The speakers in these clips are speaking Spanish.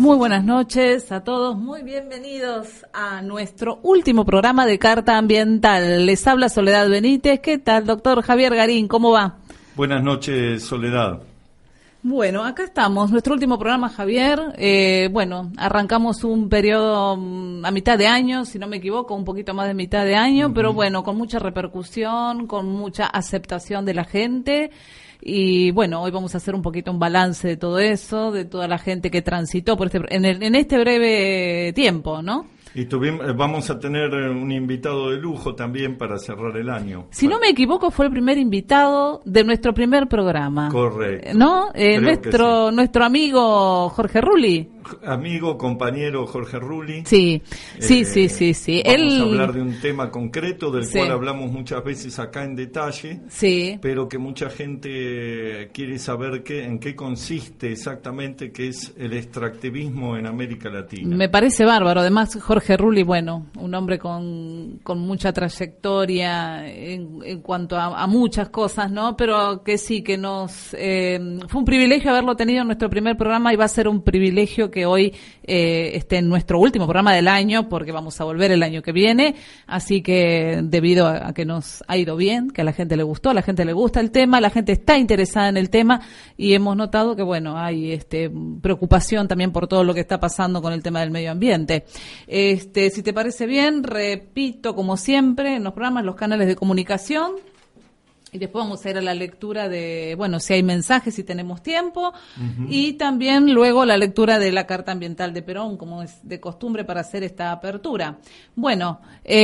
Muy buenas noches a todos, muy bienvenidos a nuestro último programa de Carta Ambiental. Les habla Soledad Benítez. ¿Qué tal, doctor Javier Garín? ¿Cómo va? Buenas noches, Soledad. Bueno, acá estamos, nuestro último programa, Javier. Arrancamos un periodo a mitad de año, si no me equivoco, un poquito más de mitad de año, pero bueno, con mucha repercusión, con mucha aceptación de la gente. Y bueno, hoy vamos a hacer un poquito un balance de todo eso, de toda la gente que transitó por en este breve tiempo, ¿no? Y vamos a tener un invitado de lujo también para cerrar el año. Si no me equivoco, fue el primer invitado de nuestro primer programa. Correcto. ¿No? Nuestro amigo Jorge Rulli. Amigo, compañero Jorge Rulli. Sí. Vamos a hablar de un tema concreto del cual hablamos muchas veces acá en detalle, pero que mucha gente quiere saber en qué consiste exactamente, que es el extractivismo en América Latina. Me parece bárbaro. Además, Jorge Rulli, bueno, un hombre con mucha trayectoria en cuanto a muchas cosas, ¿no? Pero que sí, que fue un privilegio haberlo tenido en nuestro primer programa y va a ser un privilegio que hoy esté en nuestro último programa del año, porque vamos a volver el año que viene, así que debido a que nos ha ido bien, que a la gente le gustó, a la gente le gusta el tema, la gente está interesada en el tema y hemos notado que bueno, hay preocupación también por todo lo que está pasando con el tema del medio ambiente. Si te parece bien, repito como siempre en los programas los canales de comunicación. Y después vamos a ir a la lectura de, bueno, si hay mensajes, si tenemos tiempo, y también luego la lectura de la Carta Ambiental de Perón, como es de costumbre para hacer esta apertura. Bueno,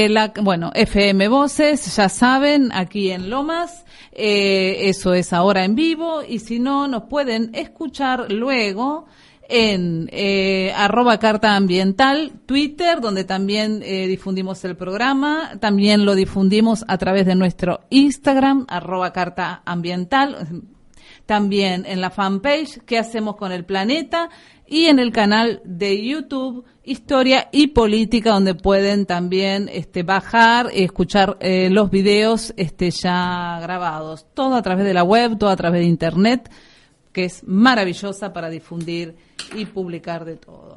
FM Voces, ya saben, aquí en Lomas, eso es ahora en vivo, y si no, nos pueden escuchar luego en @Carta Ambiental, Twitter, donde también difundimos el programa, también lo difundimos a través de nuestro Instagram, @Carta Ambiental, también en la fanpage ¿Qué hacemos con el planeta? Y en el canal de YouTube Historia y Política, donde pueden también bajar y escuchar los videos ya grabados, todo a través de la web, todo a través de internet, que es maravillosa para difundir y publicar de todo.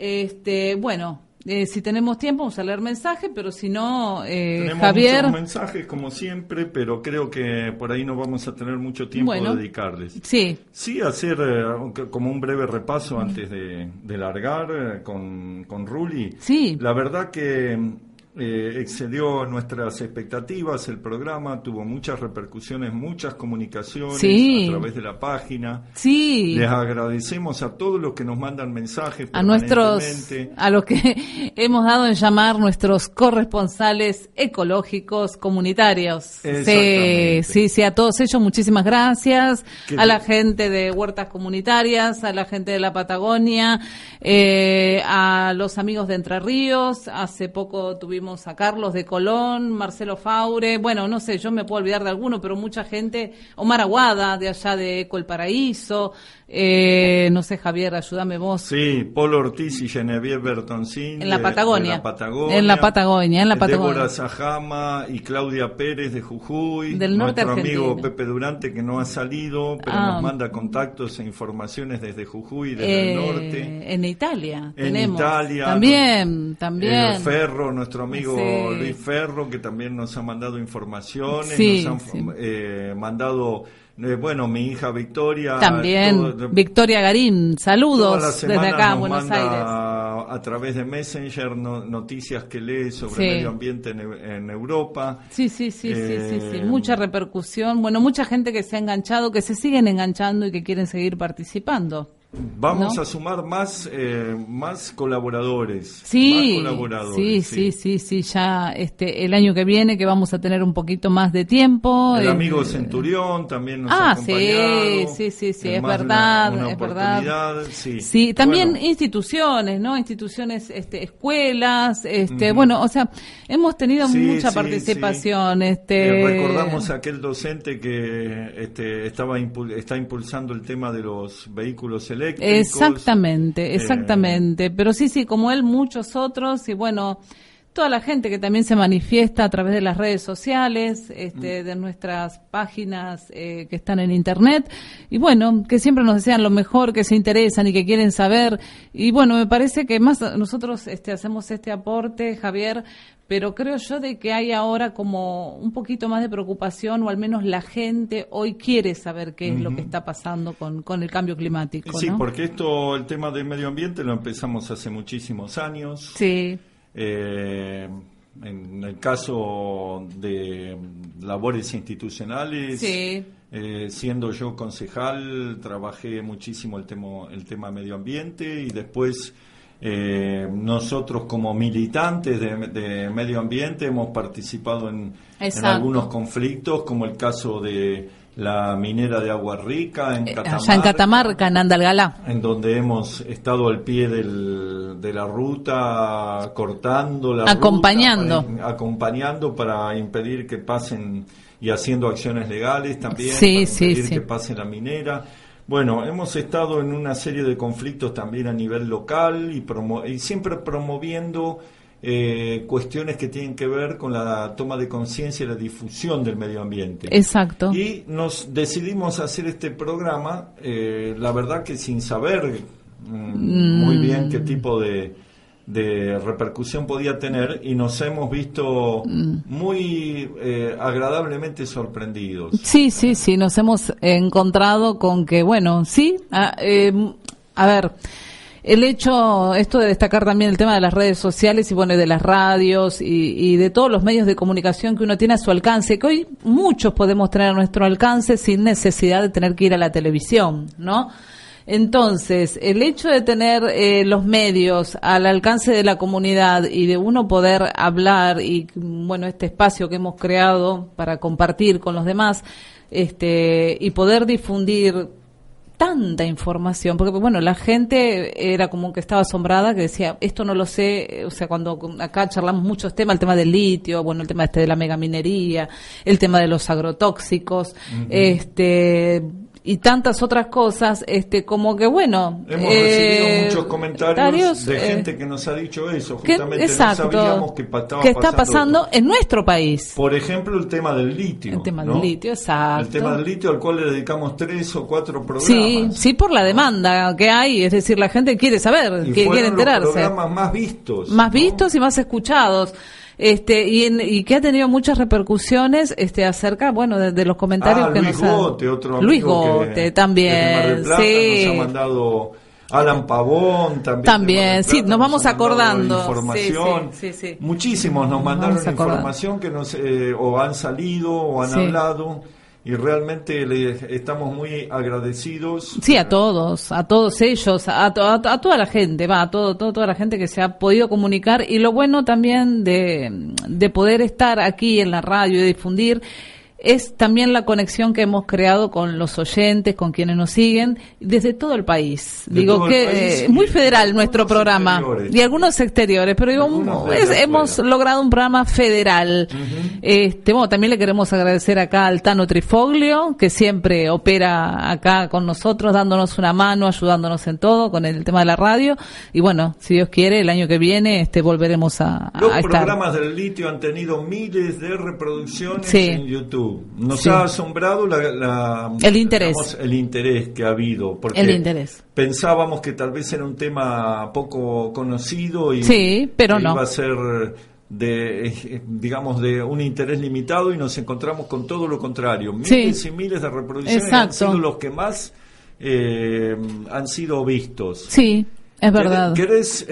Si tenemos tiempo vamos a leer mensajes, pero si no, tenemos Javier... muchos mensajes como siempre, pero creo que por ahí no vamos a tener mucho tiempo de dedicarles. Sí, hacer como un breve repaso antes de largar con Rulli. Sí. La verdad que excedió nuestras expectativas el programa, tuvo muchas repercusiones, muchas comunicaciones a través de la página. Sí. Les agradecemos a todos los que nos mandan mensajes permanentemente. A los que hemos dado en llamar nuestros corresponsales ecológicos comunitarios. Sí, a todos ellos muchísimas gracias, a la gente de Huertas Comunitarias, a la gente de la Patagonia, a los amigos de Entre Ríos. Hace poco tuvimos a Carlos de Colón, Marcelo Faure, bueno, no sé, yo me puedo olvidar de alguno, pero mucha gente, Omar Aguada, de allá de Eco El Paraíso, no sé, Javier, ayúdame vos. Sí, Polo Ortiz y Genevieve Bertoncín. En la Patagonia. En la Patagonia. Débora Sajama y Claudia Pérez de Jujuy. Del norte nuestro argentino. Amigo Pepe Durante, que no ha salido, pero nos manda contactos e informaciones desde Jujuy y desde el norte. En Italia tenemos. Italia. También. Ferro, nuestro amigo Luis Ferro, que también nos ha mandado informaciones, nos han mandado... mi hija Victoria. También, Victoria Garín, saludos desde acá, Buenos Aires. A través de Messenger, noticias que lee sobre medio ambiente en Europa. Sí, mucha repercusión. Bueno, mucha gente que se ha enganchado, que se siguen enganchando y que quieren seguir participando. Vamos a sumar más colaboradores. Sí, ya el año que viene que vamos a tener un poquito más de tiempo. El amigo Centurión también nos ha acompañado. Sí, es verdad, es verdad. Sí, también instituciones, ¿no? Instituciones, escuelas, bueno, o sea, hemos tenido mucha participación. Recordamos a aquel docente que está impulsando el tema de los vehículos eléctricos. Exactamente, pero sí, como él, muchos otros, y bueno, toda la gente que también se manifiesta a través de las redes sociales, de nuestras páginas que están en internet, y bueno, que siempre nos desean lo mejor, que se interesan y que quieren saber, y bueno, me parece que más nosotros hacemos este aporte, Javier, pero creo yo de que hay ahora como un poquito más de preocupación, o al menos la gente hoy quiere saber qué es lo que está pasando con el cambio climático, Sí, ¿no? porque el tema del medio ambiente lo empezamos hace muchísimos años. Sí. En el caso de labores institucionales, sí. Siendo yo concejal, trabajé muchísimo el tema medio ambiente, y después nosotros como militantes de medio ambiente hemos participado en algunos conflictos, como el caso de la minera de Agua Rica en Catamarca, allá en Catamarca, en Andalgalá, en donde hemos estado al pie de la ruta, cortando la ruta, acompañando para impedir que pasen, y haciendo acciones legales también para impedir que pase la minera. Bueno, hemos estado en una serie de conflictos también a nivel local, y siempre promoviendo cuestiones que tienen que ver con la toma de conciencia y la difusión del medio ambiente. Exacto. Y nos decidimos hacer este programa, la verdad que sin saber muy bien qué tipo de repercusión podía tener, y nos hemos visto muy agradablemente sorprendidos. Sí, nos hemos encontrado con que, bueno, a ver, esto de destacar también el tema de las redes sociales y bueno, de las radios y de todos los medios de comunicación que uno tiene a su alcance, que hoy muchos podemos tener a nuestro alcance sin necesidad de tener que ir a la televisión, ¿no? Entonces, el hecho de tener los medios al alcance de la comunidad y de uno poder hablar, y bueno, este espacio que hemos creado para compartir con los demás, y poder difundir tanta información, porque bueno, la gente era como que estaba asombrada, que decía, esto no lo sé, o sea, cuando acá charlamos muchos temas, el tema del litio, bueno, el tema de la megaminería, el tema de los agrotóxicos, y tantas otras cosas, como que bueno... Hemos recibido muchos comentarios de gente que nos ha dicho eso, justamente no sabíamos que está pasando en nuestro país. Por ejemplo, el tema del litio. El tema del litio, exacto. El tema del litio, al cual le dedicamos 3 o 4 programas. Sí, por la demanda que hay, es decir, la gente quiere saber, quiere enterarse. Los programas más vistos. Más vistos y más escuchados. Y que ha tenido muchas repercusiones acerca, bueno, de los comentarios que Luis Gote, otro amigo Luis Gote también, nos ha mandado Alan Pavón también, sí, nos vamos acordando información, sí. Muchísimos nos mandaron información que o han salido o han hablado, y realmente estamos muy agradecidos. Sí, a todos ellos, a toda la gente, toda la gente que se ha podido comunicar, y lo bueno también de poder estar aquí en la radio y difundir es también la conexión que hemos creado con los oyentes, con quienes nos siguen desde todo el país. Es muy federal nuestro programa, y algunos exteriores, pero hemos logrado un programa federal. Bueno, también le queremos agradecer acá al Tano Trifoglio, que siempre opera acá con nosotros, dándonos una mano, ayudándonos en todo con el tema de la radio, y bueno, si Dios quiere, el año que viene volveremos a Los estar. Programas del litio han tenido miles de reproducciones en YouTube. Nos ha asombrado el interés que ha habido, porque pensábamos que tal vez era un tema poco conocido y pero no iba a ser de un interés limitado, y nos encontramos con todo lo contrario, miles y miles de reproducciones. Han sido los que más han sido vistos. Sí, es verdad. ¿Querés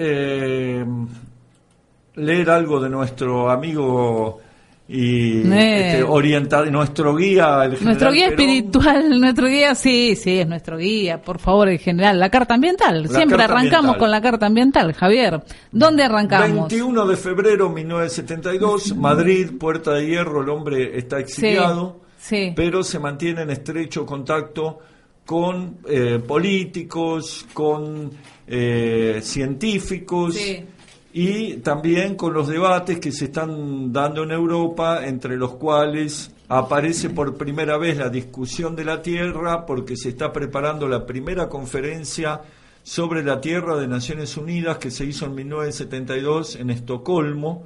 leer algo de nuestro amigo y orientado, nuestro guía, el general nuestro guía Perón? Espiritual, nuestro guía, sí, es nuestro guía, por favor, el general, la carta ambiental, siempre arrancamos con la carta ambiental, Javier. ¿Dónde arrancamos? 21 de febrero 1972, Madrid, Puerta de Hierro. El hombre está exiliado, pero se mantiene en estrecho contacto con políticos, con científicos, y también con los debates que se están dando en Europa, entre los cuales aparece por primera vez la discusión de la Tierra, porque se está preparando la primera conferencia sobre la Tierra de Naciones Unidas, que se hizo en 1972 en Estocolmo,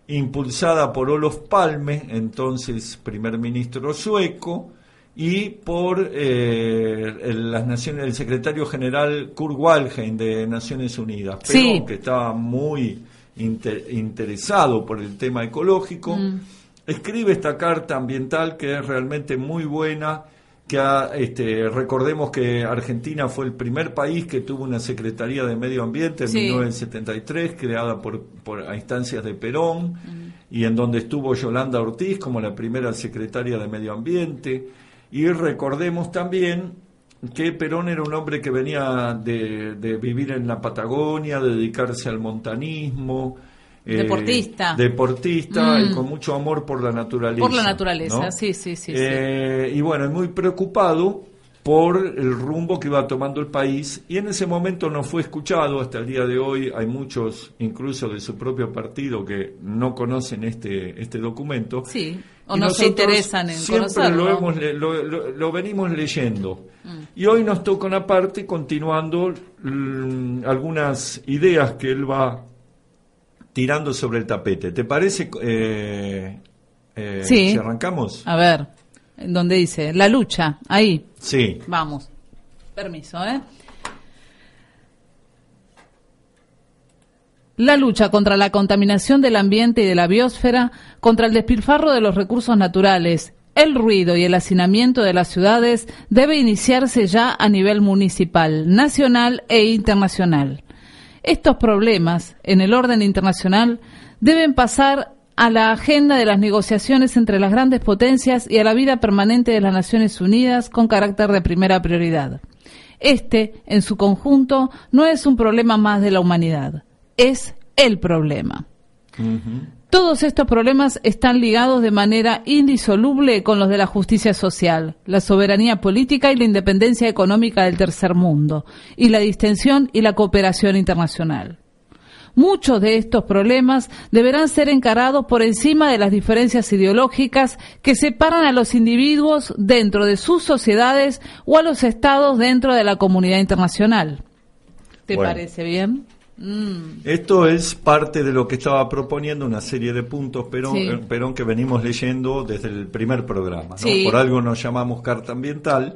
impulsada por Olof Palme, entonces primer ministro sueco, y por las naciones, el secretario general Kurt Waldheim de Naciones Unidas, pero que estaba muy interesado por el tema ecológico, escribe esta carta ambiental que es realmente muy buena, que recordemos que Argentina fue el primer país que tuvo una Secretaría de Medio Ambiente en 1973, creada a instancias de Perón, y en donde estuvo Yolanda Ortiz como la primera secretaria de Medio Ambiente. Y recordemos también que Perón era un hombre que venía de vivir en la Patagonia, de dedicarse al montanismo. Deportista y con mucho amor por la naturaleza. Por la naturaleza, ¿no? Sí. Y bueno, muy preocupado por el rumbo que iba tomando el país, y en ese momento no fue escuchado. Hasta el día de hoy hay muchos, incluso de su propio partido, que no conocen este documento. Sí, o no se interesan en conocerlo. Siempre lo venimos leyendo. Y hoy nos toca una parte continuando algunas ideas que él va tirando sobre el tapete. ¿Te parece si arrancamos? A ver, ¿dónde dice? La lucha, ahí. Sí. Vamos. Permiso, La lucha contra la contaminación del ambiente y de la biosfera, contra el despilfarro de los recursos naturales, el ruido y el hacinamiento de las ciudades debe iniciarse ya a nivel municipal, nacional e internacional. Estos problemas, en el orden internacional, deben pasar a la agenda de las negociaciones entre las grandes potencias y a la vida permanente de las Naciones Unidas con carácter de primera prioridad. En su conjunto, no es un problema más de la humanidad, es el problema. Todos estos problemas están ligados de manera indisoluble con los de la justicia social, la soberanía política y la independencia económica del tercer mundo, y la distensión y la cooperación internacional. Muchos de estos problemas deberán ser encarados por encima de las diferencias ideológicas que separan a los individuos dentro de sus sociedades o a los estados dentro de la comunidad internacional. ¿Te parece bien? Esto es parte de lo que estaba proponiendo, una serie de puntos Perón que venimos leyendo desde el primer programa, ¿no? Por algo nos llamamos Carta Ambiental.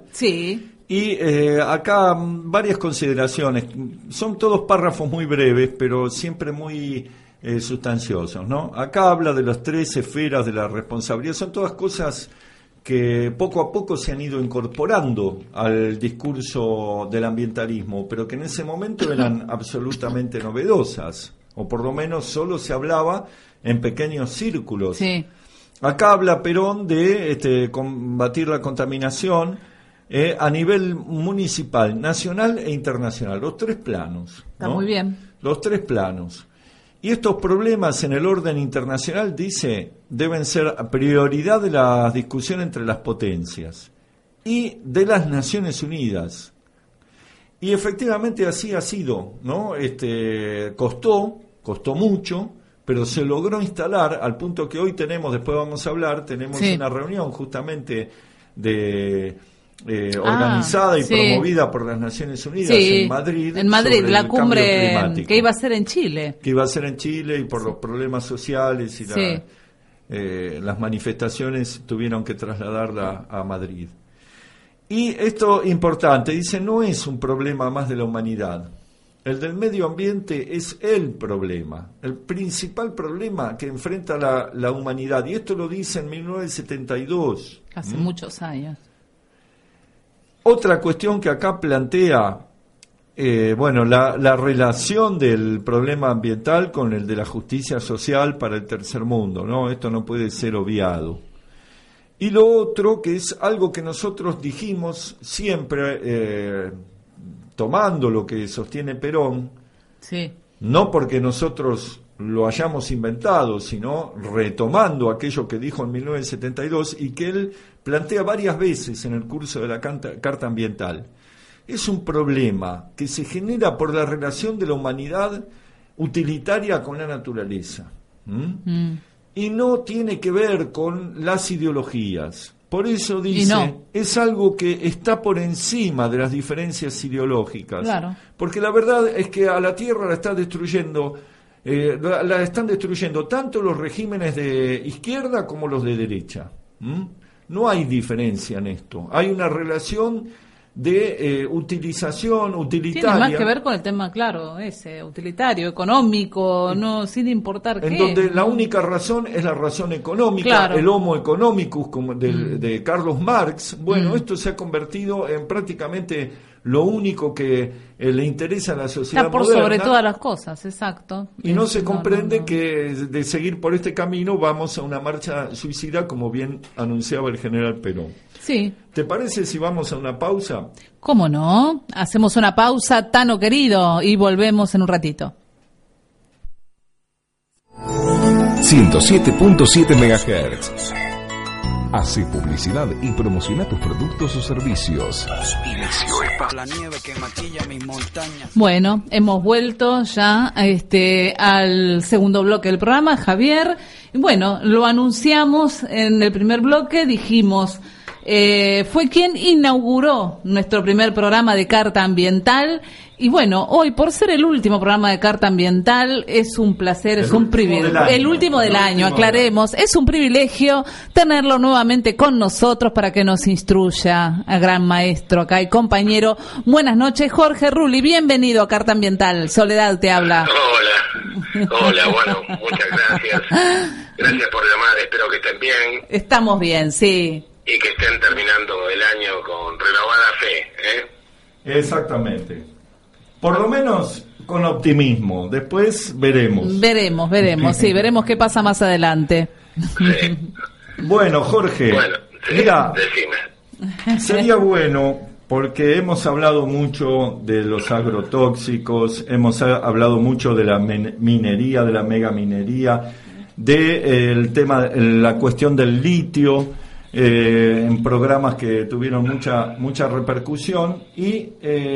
Y acá varias consideraciones. Son todos párrafos muy breves, pero siempre muy sustanciosos, ¿no? Acá habla de las 3 esferas de la responsabilidad. Son todas cosas que poco a poco se han ido incorporando al discurso del ambientalismo, pero que en ese momento eran absolutamente novedosas, o por lo menos solo se hablaba en pequeños círculos. Acá habla Perón de combatir la contaminación a nivel municipal, nacional e internacional, los 3 planos. Está muy bien. Los 3 planos. Y estos problemas en el orden internacional, dice, deben ser prioridad de la discusión entre las potencias y de las Naciones Unidas. Y efectivamente así ha sido, ¿no? Costó mucho, pero se logró instalar al punto que hoy tenemos, después vamos a hablar, tenemos una reunión justamente organizada y promovida por las Naciones Unidas en Madrid. En Madrid, la cumbre que iba a ser en Chile. Que iba a ser en Chile, y por los problemas sociales y las manifestaciones tuvieron que trasladarla a Madrid. Y esto importante, dice, no es un problema más de la humanidad. El del medio ambiente es el problema, el principal problema que enfrenta la humanidad. Y esto lo dice en 1972. Hace muchos años. Otra cuestión que acá plantea, la relación del problema ambiental con el de la justicia social para el tercer mundo, ¿no? Esto no puede ser obviado. Y lo otro, que es algo que nosotros dijimos siempre, tomando lo que sostiene Perón, no porque nosotros lo hayamos inventado, sino retomando aquello que dijo en 1972 y que él plantea varias veces en el curso de la Carta Ambiental. Es un problema que se genera por la relación de la humanidad utilitaria con la naturaleza. Y no tiene que ver con las ideologías. Por eso dice, es algo que está por encima de las diferencias ideológicas. Claro. Porque la verdad es que a la Tierra la está destruyendo la están destruyendo tanto los regímenes de izquierda como los de derecha. No hay diferencia en esto. Hay una relación de utilización utilitaria. Tiene más que ver con el tema, claro, ese utilitario, económico, no sin importar qué. En donde la única razón es la razón económica, claro. El homo economicus como de Carlos Marx. Bueno, esto se ha convertido en prácticamente lo único que le interesa a la sociedad moderna. Está por sobre todas las cosas, exacto. Y no se comprende que de seguir por este camino vamos a una marcha suicida, como bien anunciaba el general Perón. Sí. ¿Te parece si vamos a una pausa? ¿Cómo no? Hacemos una pausa, Tano querido, y volvemos en un ratito. 107.7 MHz. Hace publicidad y promociona tus productos o servicios. La nieve que maquilla mis montañas. Bueno, hemos vuelto ya al segundo bloque del programa, Javier. Bueno, lo anunciamos en el primer bloque, dijimos... fue quien inauguró nuestro primer programa de Carta Ambiental y bueno, hoy por ser el último programa de Carta Ambiental es un placer, es un privilegio, el último del año, aclaremos, es un privilegio tenerlo nuevamente con nosotros para que nos instruya al gran maestro acá y compañero. Buenas noches, Jorge Rulli, bienvenido a Carta Ambiental. Soledad te habla. Hola, bueno, muchas gracias. Gracias por llamar, espero que estén bien. Estamos bien, sí. Y que estén terminando el año con renovada fe, Exactamente. Por lo menos con optimismo. Después veremos. Veremos, sí, veremos qué pasa más adelante. Sí. Bueno, Jorge, sí, mira, decime. Sería bueno, porque hemos hablado mucho de los agrotóxicos, hemos hablado mucho de la minería, de la megaminería, del tema, la cuestión del litio, en programas que tuvieron mucha repercusión y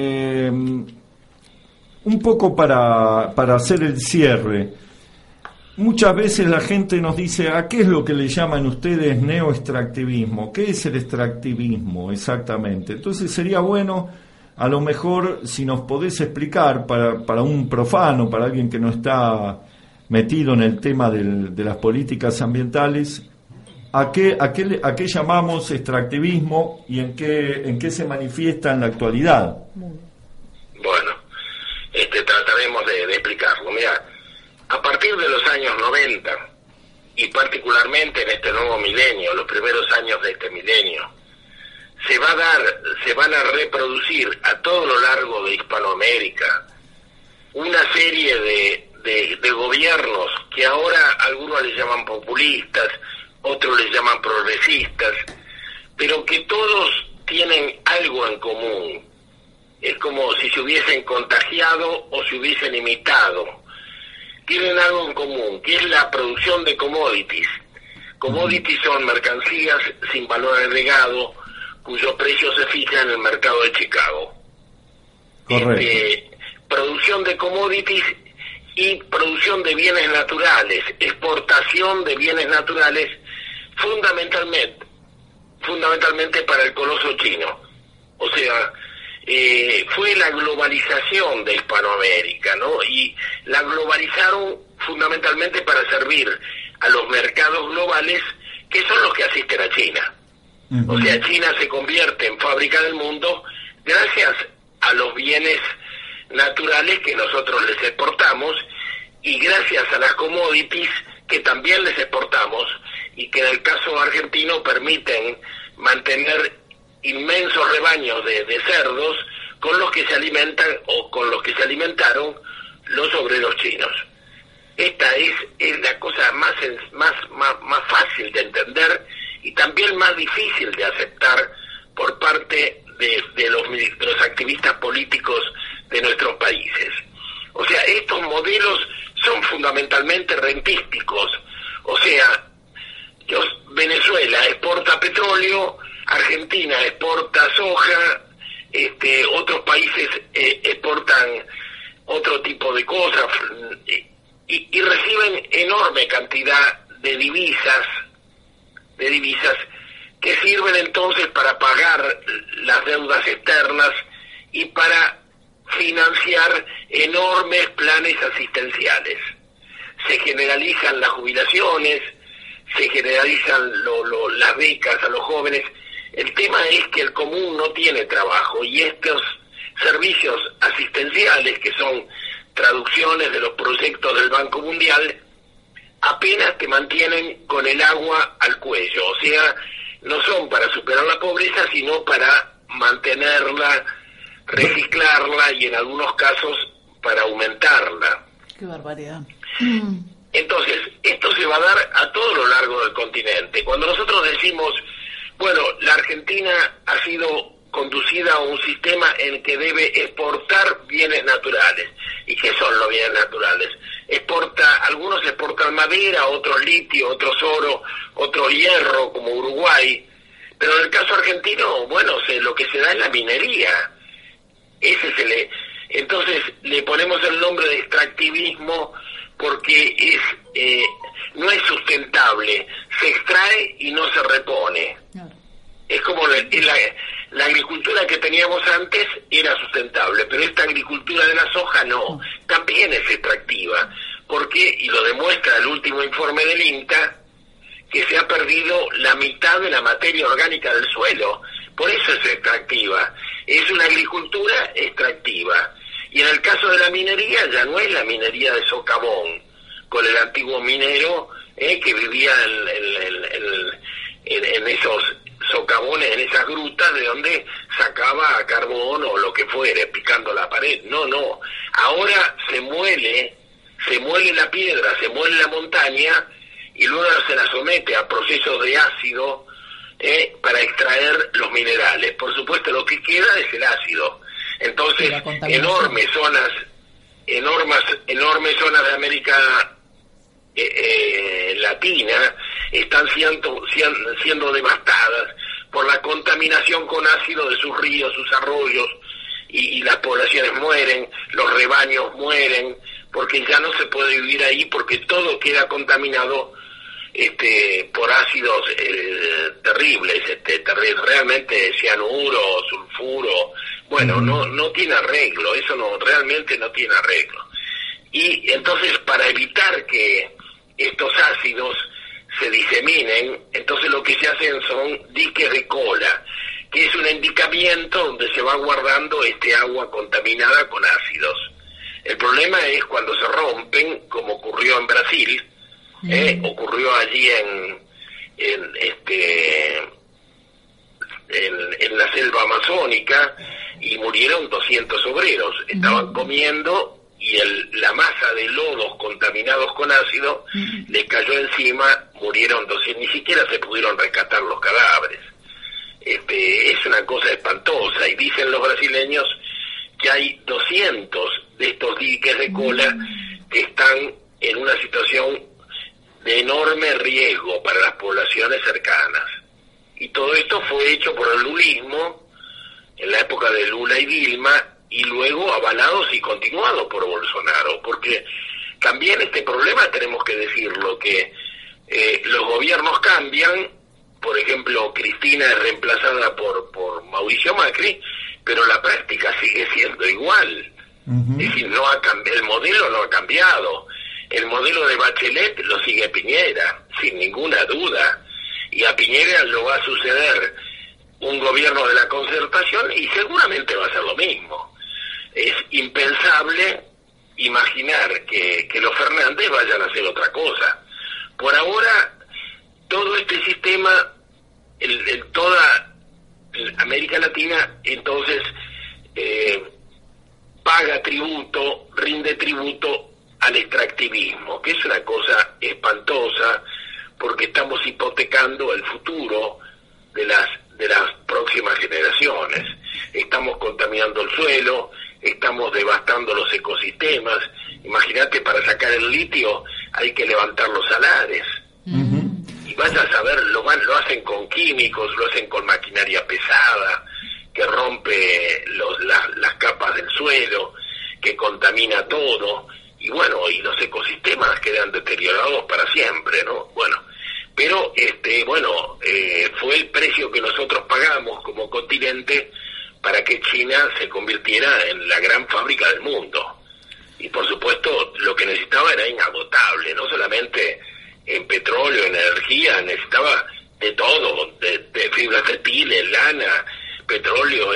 un poco para hacer el cierre. Muchas veces la gente nos dice, ¿a qué es lo que le llaman ustedes neoextractivismo? ¿Qué es el extractivismo exactamente? Entonces sería bueno, a lo mejor, si nos podés explicar para un profano, para alguien que no está metido en el tema de las políticas ambientales, ¿A qué llamamos extractivismo y en qué se manifiesta en la actualidad? Bueno, trataremos de explicarlo. Mira, a partir de los años 90 y particularmente en este nuevo milenio, los primeros años de este milenio, se van a reproducir a todo lo largo de Hispanoamérica una serie de gobiernos que ahora algunos les llaman populistas, otros les llaman progresistas, pero que todos tienen algo en común. Es como si se hubiesen contagiado o se hubiesen imitado. Tienen algo en común, que es la producción de commodities. Commodities son mercancías sin valor agregado, cuyo precio se fija en el mercado de Chicago. Correcto. Producción de commodities y producción de bienes naturales, exportación de bienes naturales, fundamentalmente para el coloso chino. O sea, fue la globalización de Hispanoamérica, ¿no? Y la globalizaron fundamentalmente para servir a los mercados globales, que son los que asisten a China. Uh-huh. O sea, China se convierte en fábrica del mundo gracias a los bienes naturales que nosotros les exportamos y gracias a las commodities que también les exportamos y que en el caso argentino permiten mantener inmensos rebaños de cerdos con los que se alimentan o con los que se alimentaron los obreros chinos. Esta es la cosa más fácil de entender y también más difícil de aceptar por parte de los activistas políticos de nuestros países. O sea, estos modelos son fundamentalmente rentísticos. O sea, Venezuela exporta petróleo, Argentina exporta soja, otros países exportan otro tipo de cosas y reciben enorme cantidad de divisas que sirven entonces para pagar las deudas externas y para financiar enormes planes asistenciales. se generalizan las jubilaciones, se generalizan las becas a los jóvenes. El tema es que el común no tiene trabajo y estos servicios asistenciales, que son traducciones de los proyectos del Banco Mundial, apenas te mantienen con el agua al cuello. O sea, no son para superar la pobreza, sino para mantenerla, reciclarla y en algunos casos para aumentarla. ¡Qué barbaridad! Entonces, esto se va a dar a todo lo largo del continente. Cuando nosotros decimos, bueno, la Argentina ha sido conducida a un sistema en que debe exportar bienes naturales. ¿Y qué son los bienes naturales? Algunos exportan madera, otros litio, otros oro, otros hierro, como Uruguay. Pero en el caso argentino, bueno, lo que se da es la minería. Entonces le ponemos el nombre de extractivismo porque no es sustentable, se extrae y no se repone. Claro. Es como la agricultura que teníamos antes era sustentable, pero esta agricultura de la soja no, también es extractiva, porque, y lo demuestra el último informe del INTA, que se ha perdido la mitad de la materia orgánica del suelo, por eso es extractiva, es una agricultura extractiva. Y en el caso de la minería ya no es la minería de socavón, con el antiguo minero que vivía en esos socavones, en esas grutas de donde sacaba carbón o lo que fuere, picando la pared. No, ahora se muele la piedra, se muele la montaña y luego se la somete a procesos de ácido para extraer los minerales. Por supuesto, lo que queda es el ácido. Entonces, enormes zonas de América Latina están siendo devastadas por la contaminación con ácido de sus ríos, sus arroyos, y las poblaciones mueren, los rebaños mueren, porque ya no se puede vivir ahí, porque todo queda contaminado por ácidos terribles, realmente cianuro, sulfuro. Bueno, no tiene arreglo, eso realmente no tiene arreglo. Y entonces, para evitar que estos ácidos se diseminen, entonces lo que se hacen son diques de cola, que es un endicamiento donde se va guardando agua contaminada con ácidos. El problema es cuando se rompen, como ocurrió en Brasil, ocurrió allí en la selva amazónica, y murieron 200 obreros. Estaban comiendo y la masa de lodos contaminados con ácido les cayó encima, murieron 200, ni siquiera se pudieron rescatar los cadáveres. Es una cosa espantosa, y dicen los brasileños que hay 200 de estos diques de cola que están en una situación de enorme riesgo para las poblaciones cercanas. Y todo esto fue hecho por el lulismo en la época de Lula y Dilma, y luego avalados y continuados por Bolsonaro, porque también este problema tenemos que decirlo, que los gobiernos cambian. Por ejemplo, Cristina es reemplazada por Mauricio Macri, pero la práctica sigue siendo igual. Es decir, el modelo no ha cambiado. El modelo de Bachelet lo sigue Piñera, sin ninguna duda, y a Piñera lo va a suceder un gobierno de la Concertación y seguramente va a ser lo mismo. Es impensable imaginar que los Fernández vayan a hacer otra cosa. Por ahora, todo este sistema, toda América Latina, entonces, paga tributo, rinde tributo al extractivismo, que es una cosa espantosa, porque estamos hipotecando el futuro de las próximas generaciones. Estamos contaminando el suelo, estamos devastando los ecosistemas. Imagínate, para sacar el litio hay que levantar los salares. Y vaya a saber, lo hacen con químicos, lo hacen con maquinaria pesada, que rompe las capas del suelo, que contamina todo. Y bueno, y los ecosistemas quedan deteriorados para siempre, ¿no? Bueno, pero fue el precio que nosotros pagamos como continente para que China se convirtiera en la gran fábrica del mundo. y por supuesto lo que necesitaba era inagotable, no solamente en petróleo, en energía, necesitaba de todo, de fibras textiles, lana, petróleo,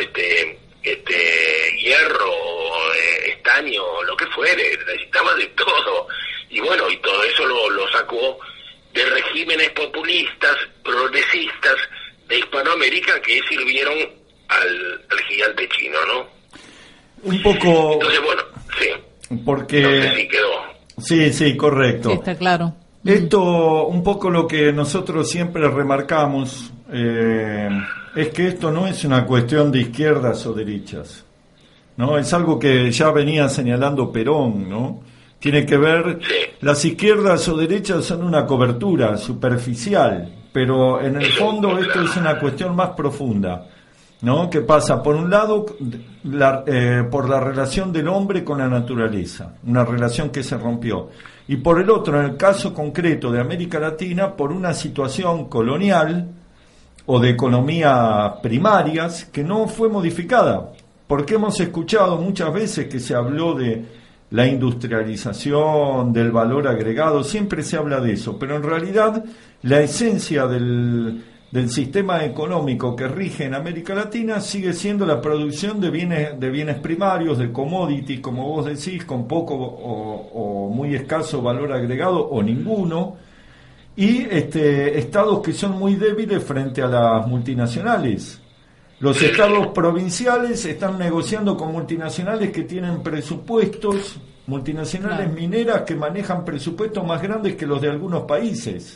hierro, estaño, lo que fuere, necesitaba de todo. Y bueno, y todo eso lo sacó de regímenes populistas, progresistas de Hispanoamérica que sirvieron al gigante chino, ¿no? Un poco... Entonces, bueno, sí. Porque... No sé si quedó. Sí, correcto. Sí, está claro. Esto, un poco lo que nosotros siempre remarcamos, es que esto no es una cuestión de izquierdas o derechas, ¿no? Es algo que ya venía señalando Perón, ¿no? Tiene que ver, las izquierdas o derechas son una cobertura superficial, pero en el fondo esto es una cuestión más profunda, ¿no? Que pasa, por un lado, por la relación del hombre con la naturaleza, una relación que se rompió, y por el otro, en el caso concreto de América Latina, por una situación colonial o de economía primarias que no fue modificada, porque hemos escuchado muchas veces que se habló de la industrialización, del valor agregado, siempre se habla de eso, pero en realidad la esencia del sistema económico que rige en América Latina sigue siendo la producción de bienes primarios, de commodities, como vos decís, con poco o muy escaso valor agregado o ninguno, y estados que son muy débiles frente a las multinacionales. Los estados provinciales están negociando con multinacionales que tienen presupuestos, multinacionales mineras que manejan presupuestos más grandes que los de algunos países.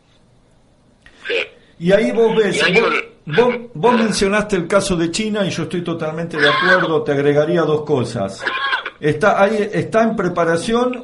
Y ahí vos ves, vos mencionaste el caso de China y yo estoy totalmente de acuerdo, te agregaría dos cosas. Está en preparación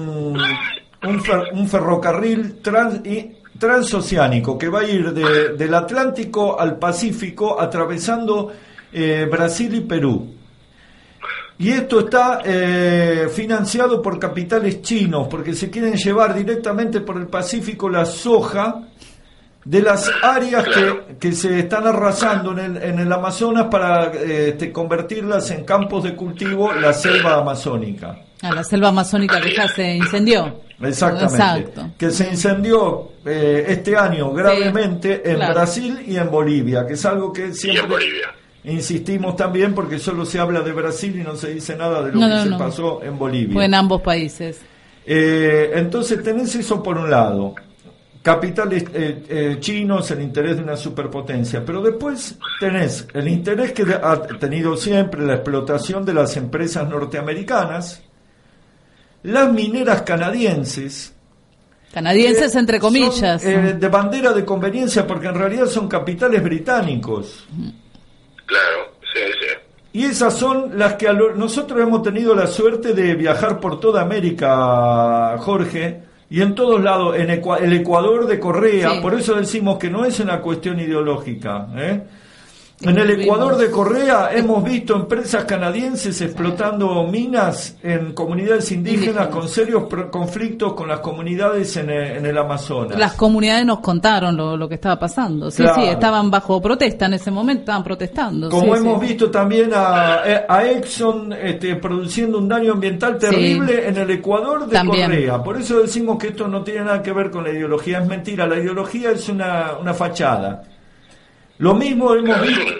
un ferrocarril transoceánico que va a ir del Atlántico al Pacífico atravesando Brasil y Perú. Y esto está financiado por capitales chinos porque se quieren llevar directamente por el Pacífico la soja de las áreas que se están arrasando en el Amazonas para convertirlas en campos de cultivo, la selva amazónica. La selva amazónica que ya se incendió. Exactamente. Exacto. Que se incendió este año gravemente en Brasil y en Bolivia, que es algo que siempre insistimos también porque solo se habla de Brasil y no se dice nada de lo que se pasó en Bolivia. Fue en ambos países. Entonces tenés eso por un lado. Capitales chinos, el interés de una superpotencia, pero después tenés el interés que ha tenido siempre la explotación de las empresas norteamericanas, las mineras canadienses entre comillas, de bandera de conveniencia porque en realidad son capitales británicos. Claro, sí. Y esas son las que nosotros hemos tenido la suerte de viajar por toda América, Jorge, y en todos lados, en el Ecuador de Correa, por eso decimos que no es una cuestión ideológica, En el Ecuador de Correa hemos visto empresas canadienses explotando minas en comunidades indígenas con serios conflictos con las comunidades en el Amazonas. Las comunidades nos contaron lo que estaba pasando. Sí, estaban bajo protesta en ese momento, estaban protestando. Como hemos visto también a Exxon produciendo un daño ambiental terrible en el Ecuador de Correa. Por eso decimos que esto no tiene nada que ver con la ideología, es mentira. La ideología es una fachada. Lo mismo hemos visto.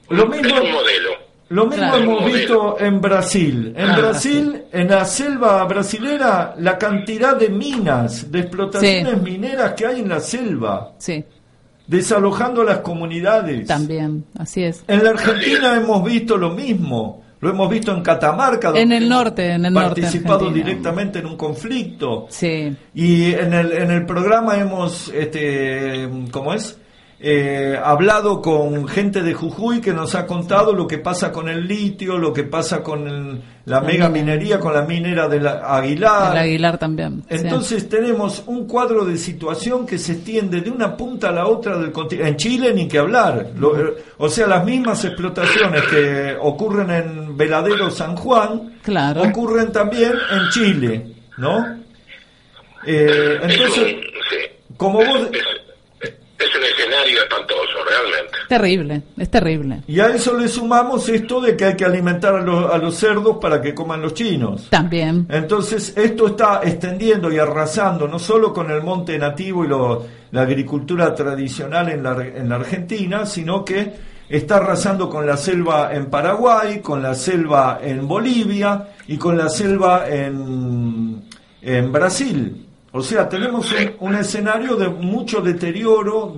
Hemos visto en Brasil. En Brasil, en la selva brasilera, la cantidad de minas, de explotaciones mineras que hay en la selva. Desalojando a las comunidades. También, así es. En la Argentina hemos visto lo mismo. Lo hemos visto en Catamarca, donde en el norte participado directamente en un conflicto. Y en el programa hemos, ¿cómo es? Hablado con gente de Jujuy que nos ha contado lo que pasa con el litio, lo que pasa con la mega minería, con la minera del Aguilar. El Aguilar también. Entonces tenemos un cuadro de situación que se extiende de una punta a la otra del continente. En Chile ni que hablar. O sea, las mismas explotaciones que ocurren en Veladero San Juan, ocurren también en Chile, ¿no? Entonces, como vos... Es un escenario espantoso, realmente. Terrible, es terrible. Y a eso le sumamos esto de que hay que alimentar a los cerdos para que coman los chinos. También. Entonces, esto está extendiendo y arrasando no solo con el monte nativo y la agricultura tradicional en la Argentina, sino que está arrasando con la selva en Paraguay, con la selva en Bolivia y con la selva en Brasil. O sea, tenemos un escenario de mucho deterioro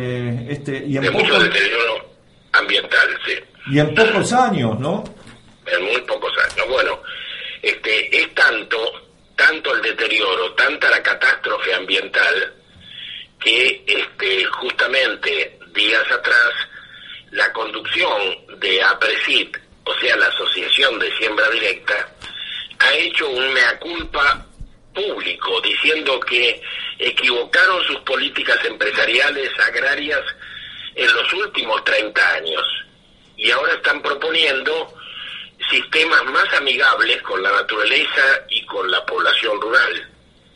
mucho deterioro ambiental, sí. Y en pocos años, ¿no? En muy pocos años. Bueno, es tanto el deterioro, tanta la catástrofe ambiental, que justamente días atrás la conducción de APRESID, o sea, la Asociación de Siembra Directa, ha hecho un mea culpa público, diciendo que equivocaron sus políticas empresariales agrarias en los últimos 30 años y ahora están proponiendo sistemas más amigables con la naturaleza y con la población rural,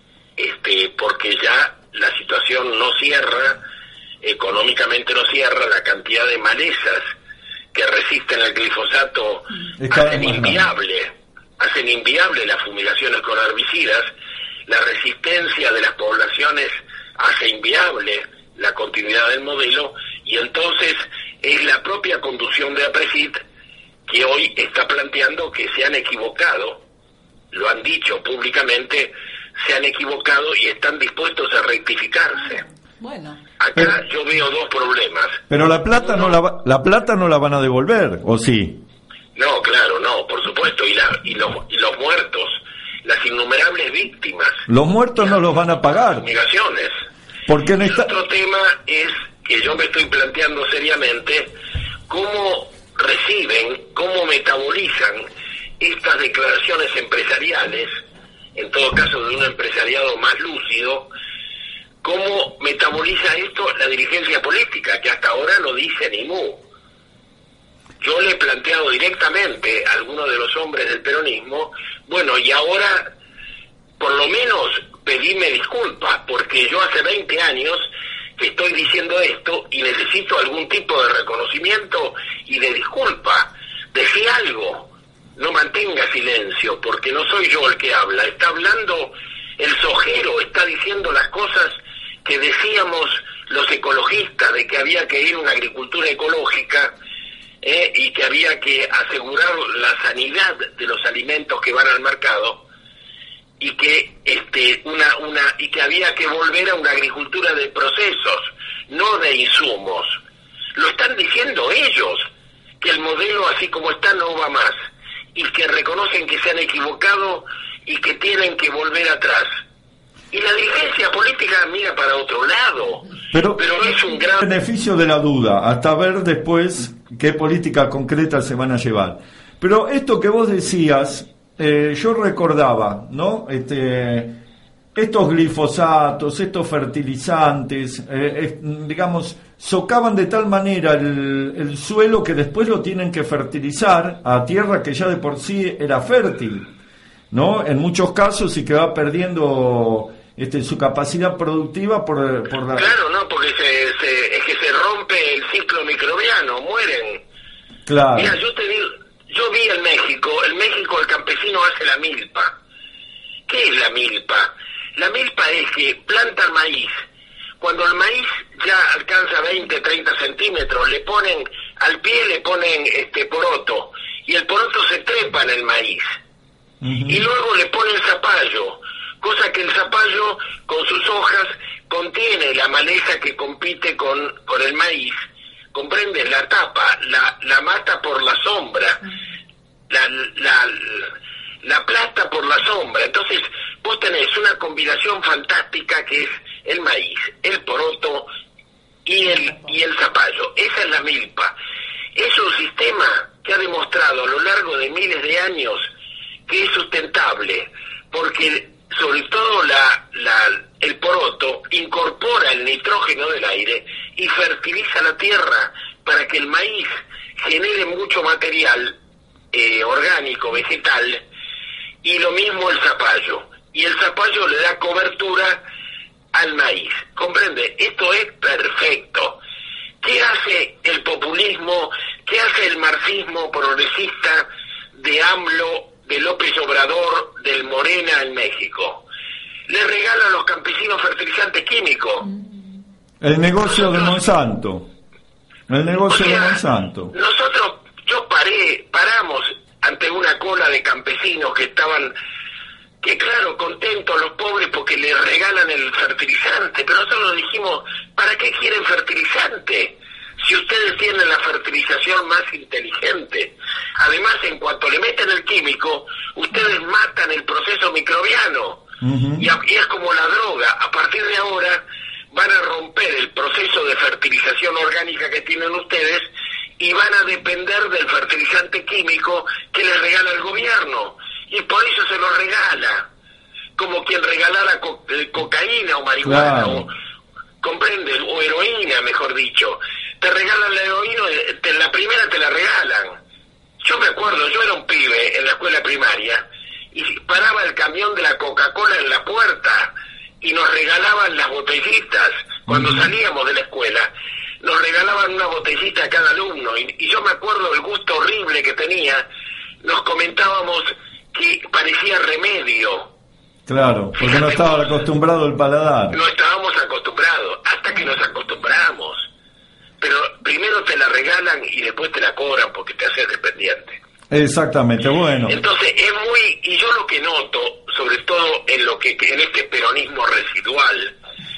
porque ya la situación no cierra, económicamente no cierra, la cantidad de malezas que resisten el glifosato hacen inviable las fumigaciones con herbicidas, la resistencia de las poblaciones hace inviable la continuidad del modelo, y entonces es la propia conducción de APRESID que hoy está planteando que se han equivocado, lo han dicho públicamente, se han equivocado y están dispuestos a rectificarse. Bueno. Acá yo veo dos problemas. Pero la plata no la van a devolver, ¿o sí? No, claro, no, por supuesto, y los muertos, las innumerables víctimas. Los muertos no los van a pagar. Fumigaciones. Porque otro tema es que yo me estoy planteando seriamente cómo reciben, cómo metabolizan estas declaraciones empresariales, en todo caso de un empresariado más lúcido, cómo metaboliza esto la dirigencia política, que hasta ahora no dice ni mu. Yo le he planteado directamente a algunos de los hombres del peronismo, bueno, y ahora por lo menos pedime disculpas, porque yo hace 20 años que estoy diciendo esto y necesito algún tipo de reconocimiento y de disculpa. Decí algo, no mantenga silencio, porque no soy yo el que habla, está hablando el sojero, está diciendo las cosas que decíamos los ecologistas, de que había que ir a una agricultura ecológica, y que había que asegurar la sanidad de los alimentos que van al mercado, y que y que había que volver a una agricultura de procesos, no de insumos. Lo están diciendo ellos, que el modelo así como está no va más, y que reconocen que se han equivocado y que tienen que volver atrás. Y la dirigencia política mira para otro lado, pero es un gran beneficio de la duda, hasta ver después qué política concreta se van a llevar. Pero esto que vos decías, yo recordaba, ¿no? Estos glifosatos, estos fertilizantes, digamos, socavan de tal manera el suelo que después lo tienen que fertilizar a tierra que ya de por sí era fértil, ¿no? En muchos casos, y que va perdiendo su capacidad productiva por la... Claro, no, porque es que se rompe el ciclo microbiano, mueren. Claro. Mira, yo te digo, yo vi en México el campesino hace la milpa. ¿Qué es la milpa? La milpa es que plantan maíz. Cuando el maíz ya alcanza 20, 30 centímetros, al pie le ponen poroto, y el poroto se trepa en el maíz. Uh-huh. Y luego le ponen zapallo, cosa que el zapallo con sus hojas contiene la maleza que compite con el maíz, ¿comprendes? La tapa, la mata por la sombra, la aplasta por la sombra. Entonces vos tenés una combinación fantástica que es el maíz, el poroto y el zapallo. Esa es la milpa. Es un sistema que ha demostrado a lo largo de miles de años que es sustentable, porque sobre todo el poroto incorpora el nitrógeno del aire y fertiliza la tierra para que el maíz genere mucho material orgánico, vegetal, y lo mismo el zapallo. Y el zapallo le da cobertura al maíz. ¿Comprende? Esto es perfecto. ¿Qué hace el populismo? ¿Qué hace el marxismo progresista de AMLO, de López Obrador, del Morena en México? Le regalan a los campesinos fertilizantes químicos. El negocio de Monsanto. El negocio de Monsanto. Nosotros, paramos ante una cola de campesinos que estaban, que claro, contentos los pobres porque les regalan el fertilizante, pero nosotros dijimos, ¿para qué quieren fertilizante? Si ustedes tienen la fertilización más inteligente. Además, en cuanto le meten el químico, ustedes matan el proceso microbiano. Y es como la droga. A partir de ahora van a romper el proceso de fertilización orgánica que tienen ustedes y van a depender del fertilizante químico que les regala el gobierno. Y por eso se lo regala. Como quien regalara cocaína o marihuana, claro. ¿Comprende? O heroína, mejor dicho. Te regalan la heroína, la primera te la regalan. Yo me acuerdo, yo era un pibe en la escuela primaria y paraba el camión de la Coca-Cola en la puerta y nos regalaban las botellitas. Cuando salíamos de la escuela, nos regalaban una botellita a cada alumno y yo me acuerdo del gusto horrible que tenía. Nos comentábamos que parecía remedio. Claro, porque fíjate, no estaba acostumbrado el paladar. No estábamos acostumbrados, hasta que nos acostumbramos. Pero primero te la regalan y después te la cobran porque te haces dependiente. Exactamente, bueno. Entonces es muy, y yo lo que noto, sobre todo en este peronismo residual,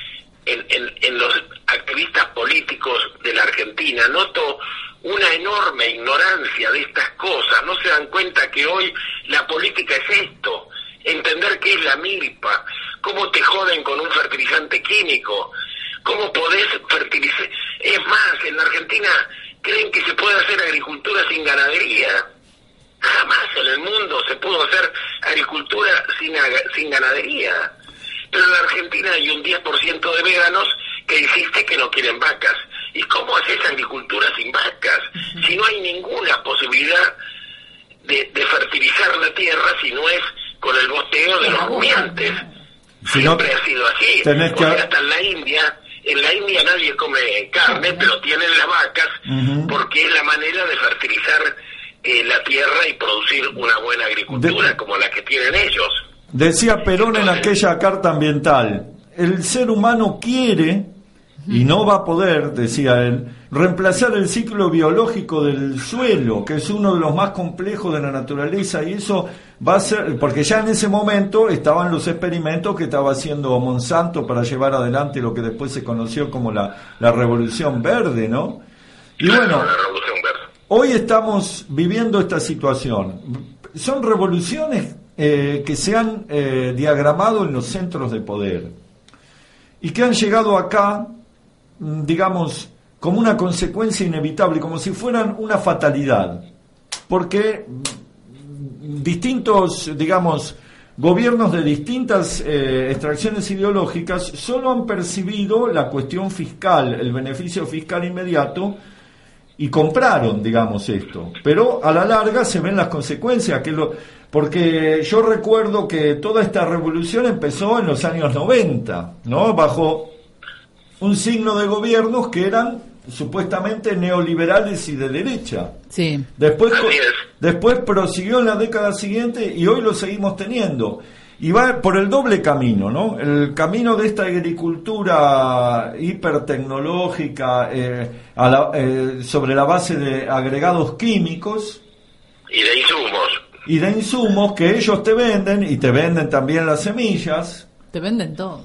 en los activistas políticos de la Argentina, noto una enorme ignorancia de estas cosas. No se dan cuenta que hoy la política es esto, entender qué es la milpa, cómo te joden con un fertilizante químico, cómo podés fertilizar. Es más, en la Argentina creen que se puede hacer agricultura sin ganadería. Jamás en el mundo se pudo hacer agricultura sin ganadería. Pero en la Argentina hay un 10% de veganos que insiste que no quieren vacas. ¿Y cómo haces agricultura sin vacas? Si no hay ninguna posibilidad de fertilizar la tierra, si no es con el bosteo de los rumiantes. Siempre ha sido así. Hasta en la India nadie come carne, pero tienen las vacas porque es la manera de fertilizar la tierra y producir una buena agricultura como la que tienen ellos. Decía Perón en aquella carta ambiental, el ser humano quiere, y no va a poder, decía él, reemplazar el ciclo biológico del suelo, que es uno de los más complejos de la naturaleza, y eso va a ser, porque ya en ese momento estaban los experimentos que estaba haciendo Monsanto para llevar adelante lo que después se conoció como la Revolución Verde, ¿no? Y bueno, la Revolución Verde. Hoy estamos viviendo esta situación. Son revoluciones que se han diagramado en los centros de poder y que han llegado acá, digamos, como una consecuencia inevitable, como si fueran una fatalidad, porque distintos, digamos, gobiernos de distintas extracciones ideológicas solo han percibido la cuestión fiscal, el beneficio fiscal inmediato, y compraron, digamos, esto. Pero a la larga se ven las consecuencias, porque yo recuerdo que toda esta revolución empezó en los años 90, ¿no? Bajo un signo de gobiernos que eran supuestamente neoliberales y de derecha. Sí. Después prosiguió en la década siguiente y hoy lo seguimos teniendo. Y va por el doble camino, ¿no? El camino de esta agricultura hipertecnológica sobre la base de agregados químicos y de insumos que ellos te venden, y te venden también las semillas. Te venden todo.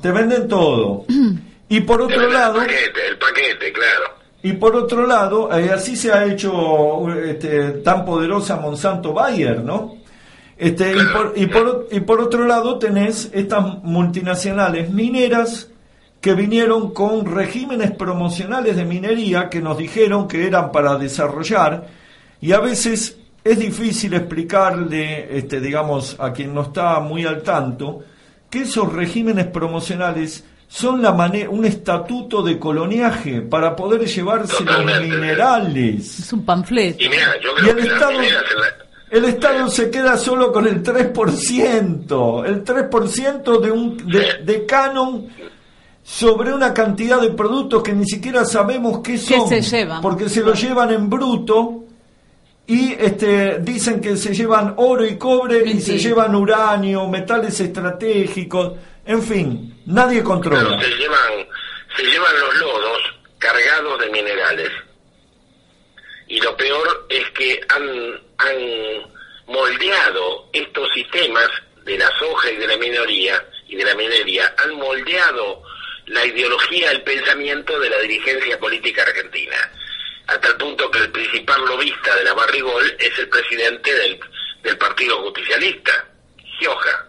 Y por otro lado, el paquete, claro. Y por otro lado, así se ha hecho tan poderosa Monsanto Bayer, ¿no? Y por otro lado tenés estas multinacionales mineras que vinieron con regímenes promocionales de minería que nos dijeron que eran para desarrollar, y a veces es difícil explicarle, digamos, a quien no está muy al tanto, que esos regímenes promocionales son un estatuto de coloniaje para poder llevarse los minerales. Es un panfleto. Y mira, yo creo el Estado se queda solo con el 3%, de canon sobre una cantidad de productos que ni siquiera sabemos qué son, se llevan, porque se lo llevan en bruto y dicen que se llevan oro y cobre. Mentira. Y se llevan uranio, metales estratégicos, en fin, nadie controla. Pero se llevan los lodos cargados de minerales, y lo peor es que han moldeado estos sistemas de la soja y de la minería, han moldeado la ideología, el pensamiento de la dirigencia política argentina, hasta el punto que el principal lobista de la Barrigol es el presidente del Partido Justicialista, Gioja.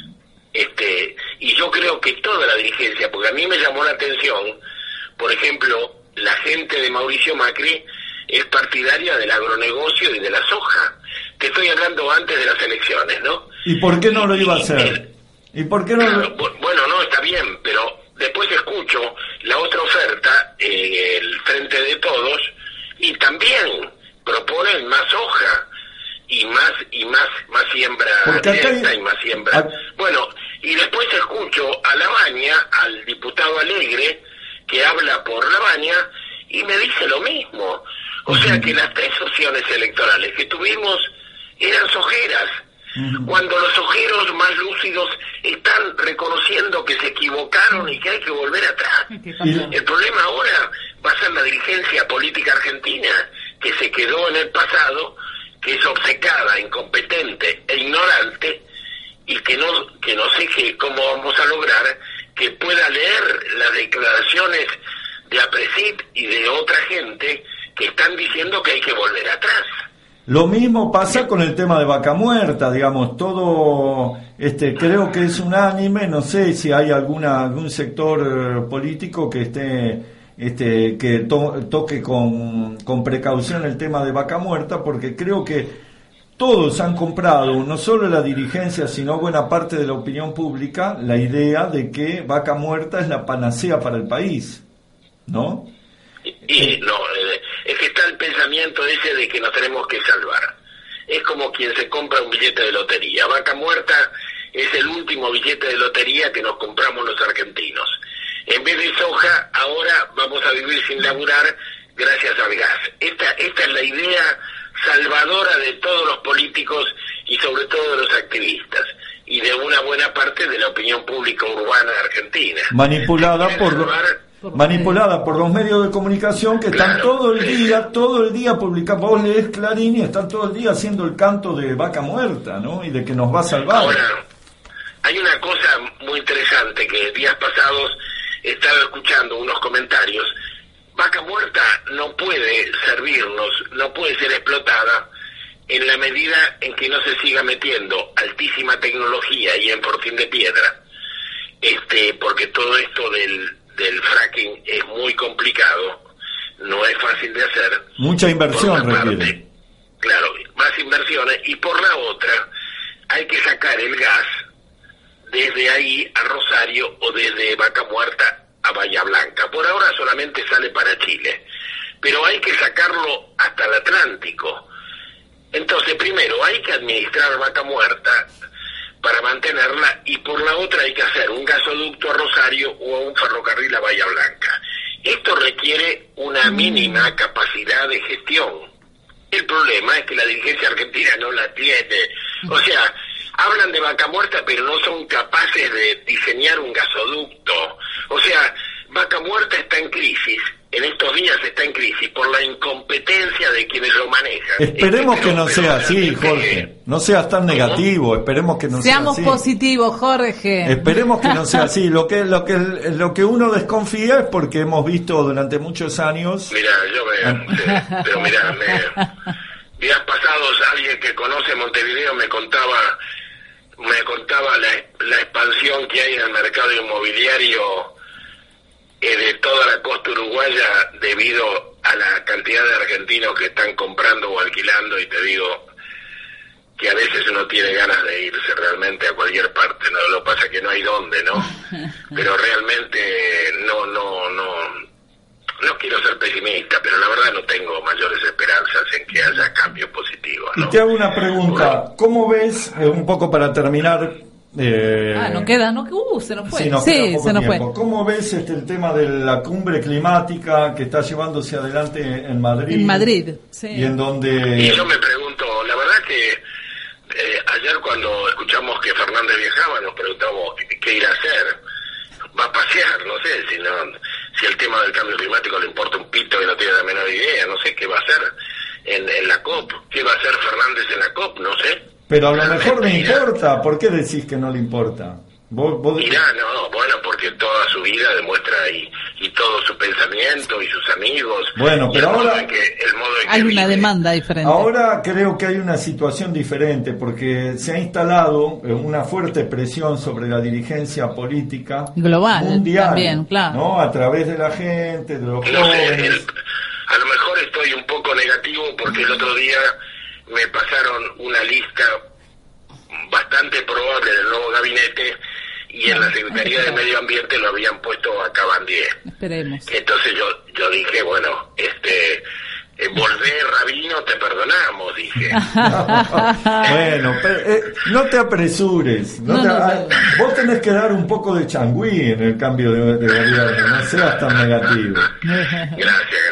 Y yo creo que toda la dirigencia, porque a mí me llamó la atención, por ejemplo, la gente de Mauricio Macri es partidaria del agronegocio y de la soja. Te estoy hablando antes de las elecciones, ¿no? ¿Y por qué no lo iba a hacer? ¿Y por qué no? Bueno, no, está bien, pero después escucho la otra oferta, el Frente de Todos, y también proponen más soja y más siembra directa y más siembra. Bueno, y después escucho a Labaña, al diputado Alegre, que habla por Labaña, y me dice lo mismo. O sea que las 3 opciones electorales que tuvimos eran sojeras, cuando los sojeros más lúcidos están reconociendo que se equivocaron y que hay que volver atrás. El problema ahora va a ser la dirigencia política argentina, que se quedó en el pasado, que es obcecada, incompetente e ignorante, y que no sé cómo vamos a lograr que pueda leer las declaraciones de APRESID y de otra gente que están diciendo que hay que volver atrás. Lo mismo pasa con el tema de Vaca Muerta, digamos, todo, creo que es unánime, no sé si hay algún sector político que que toque con precaución el tema de Vaca Muerta, porque creo que todos han comprado, no solo la dirigencia, sino buena parte de la opinión pública, la idea de que Vaca Muerta es la panacea para el país, ¿no? No, es que está el pensamiento ese de que nos tenemos que salvar. Es como quien se compra un billete de lotería. Vaca Muerta es el último billete de lotería que nos compramos los argentinos. En vez de soja, ahora vamos a vivir sin laburar gracias al gas. Esta es la idea salvadora de todos los políticos y sobre todo de los activistas y de una buena parte de la opinión pública urbana argentina. Manipulada por los medios de comunicación que están todo el día publicando. Vos lees Clarín y están todo el día haciendo el canto de Vaca Muerta, ¿no? Y de que nos va a salvar. Ahora, hay una cosa muy interesante que días pasados estaba escuchando unos comentarios. Vaca Muerta no puede servirnos, no puede ser explotada en la medida en que no se siga metiendo altísima tecnología y en fortín de piedra, porque todo esto del fracking es muy complicado, no es fácil de hacer. Mucha inversión requiere. Claro, más inversiones, y por la otra hay que sacar el gas desde ahí a Rosario o desde Vaca Muerta a Bahía Blanca. Por ahora solamente sale para Chile, pero hay que sacarlo hasta el Atlántico. Entonces, primero hay que administrar Vaca Muerta para mantenerla, y por la otra hay que hacer un gasoducto a Rosario o un ferrocarril a Bahía Blanca. Esto requiere una mínima capacidad de gestión. El problema es que la dirigencia argentina no la tiene. O sea, hablan de Vaca Muerta, pero no son capaces de diseñar un gasoducto. O sea, Vaca Muerta está en crisis. En estos días está en crisis por la incompetencia de quienes lo manejan. Esperemos que no sea así, Jorge. No seas tan negativo. Esperemos que no sea así. Seamos positivos, Jorge. Esperemos que no sea así. Lo que uno desconfía es porque hemos visto durante muchos años. Mira, pero mira, días pasados alguien que conoce Montevideo me contaba la expansión que hay en el mercado inmobiliario de toda la costa uruguaya debido a la cantidad de argentinos que están comprando o alquilando, y te digo que a veces uno tiene ganas de irse realmente a cualquier parte, no lo pasa que no hay dónde, ¿no? Pero realmente no quiero ser pesimista, pero la verdad no tengo mayores esperanzas en que haya cambios positivos, ¿no? Y te hago una pregunta, ¿cómo ves, un poco para terminar, no queda, se nos fue. Sí, se nos fue. ¿Cómo ves el tema de la cumbre climática que está llevándose adelante en Madrid? En Madrid, sí. Y en donde... Y yo me pregunto, la verdad que ayer cuando escuchamos que Fernández viajaba nos preguntamos qué irá a hacer. Va a pasear, no sé, si el tema del cambio climático le importa un pito y no tiene la menor idea, no sé qué va a hacer en la COP, qué va a hacer Fernández en la COP, no sé. Pero a lo mejor le importa, ¿por qué decís que no le importa? Mirá, bueno, porque toda su vida demuestra y todo su pensamiento y sus amigos. Bueno, pero ahora hay una demanda diferente. Ahora creo que hay una situación diferente porque se ha instalado una fuerte presión sobre la dirigencia política global, mundial, también, claro, ¿no? A través de la gente, de los jóvenes. A lo mejor estoy un poco negativo porque el otro día me pasaron una lista bastante probable del nuevo gabinete y en la Secretaría de Medio Ambiente lo habían puesto a Cabandier. Esperemos. Entonces yo dije, bueno, volvé, Rabino, te perdonamos, dije. Bueno, no te apresures. Vos tenés que dar un poco de changüí en el cambio de gobierno, no seas tan negativo. Gracias.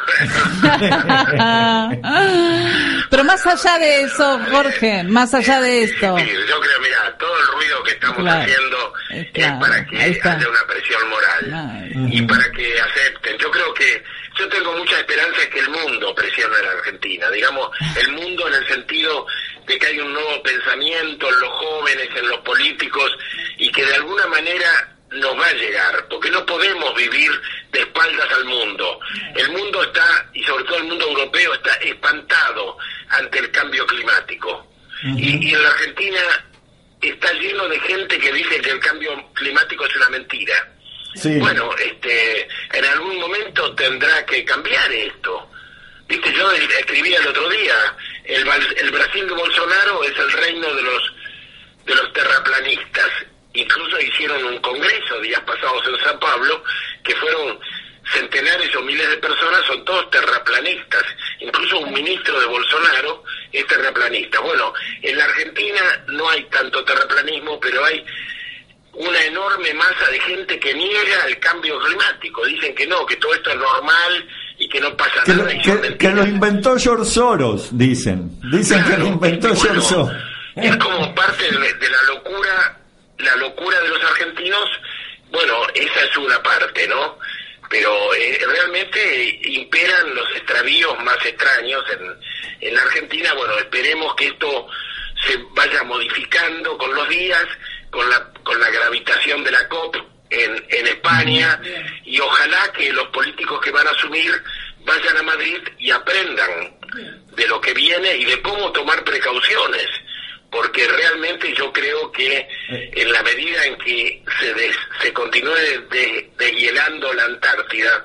Pero más allá de eso, Jorge, más allá de esto. Sí, yo creo, mira, todo el ruido que estamos haciendo es para que haya una presión moral y para que acepten. Yo creo que yo tengo mucha esperanza en que el mundo presione a la Argentina, digamos, el mundo en el sentido de que hay un nuevo pensamiento en los jóvenes, en los políticos, y que de alguna manera nos va a llegar, porque no podemos vivir de espaldas al mundo. El mundo está, y sobre todo el mundo europeo, está espantado ante el cambio climático. Y en la Argentina está lleno de gente que dice que el cambio climático es una mentira. Sí. Bueno, en algún momento tendrá que cambiar esto. Viste, yo escribí el otro día, el Brasil de Bolsonaro es el reino de los terraplanistas. Incluso hicieron un congreso días pasados en San Pablo, que fueron centenares o miles de personas, son todos terraplanistas. Incluso un ministro de Bolsonaro es terraplanista. Bueno, en la Argentina no hay tanto terraplanismo, pero hay una enorme masa de gente que niega el cambio climático. Dicen que no, que todo esto es normal y que no pasa nada. Que lo inventó George Soros, dicen. Dicen claro, que lo inventó George Soros. Es como parte de la locura de los argentinos. Bueno, esa es una parte, ¿no? Pero realmente imperan los extravíos más extraños en la Argentina. Bueno, esperemos que esto se vaya modificando con los días, con la gravitación de la COP en España, y ojalá que los políticos que van a asumir vayan a Madrid y aprendan de lo que viene y de cómo tomar precauciones, porque realmente yo creo que en la medida en que se continúe deshielando la Antártida,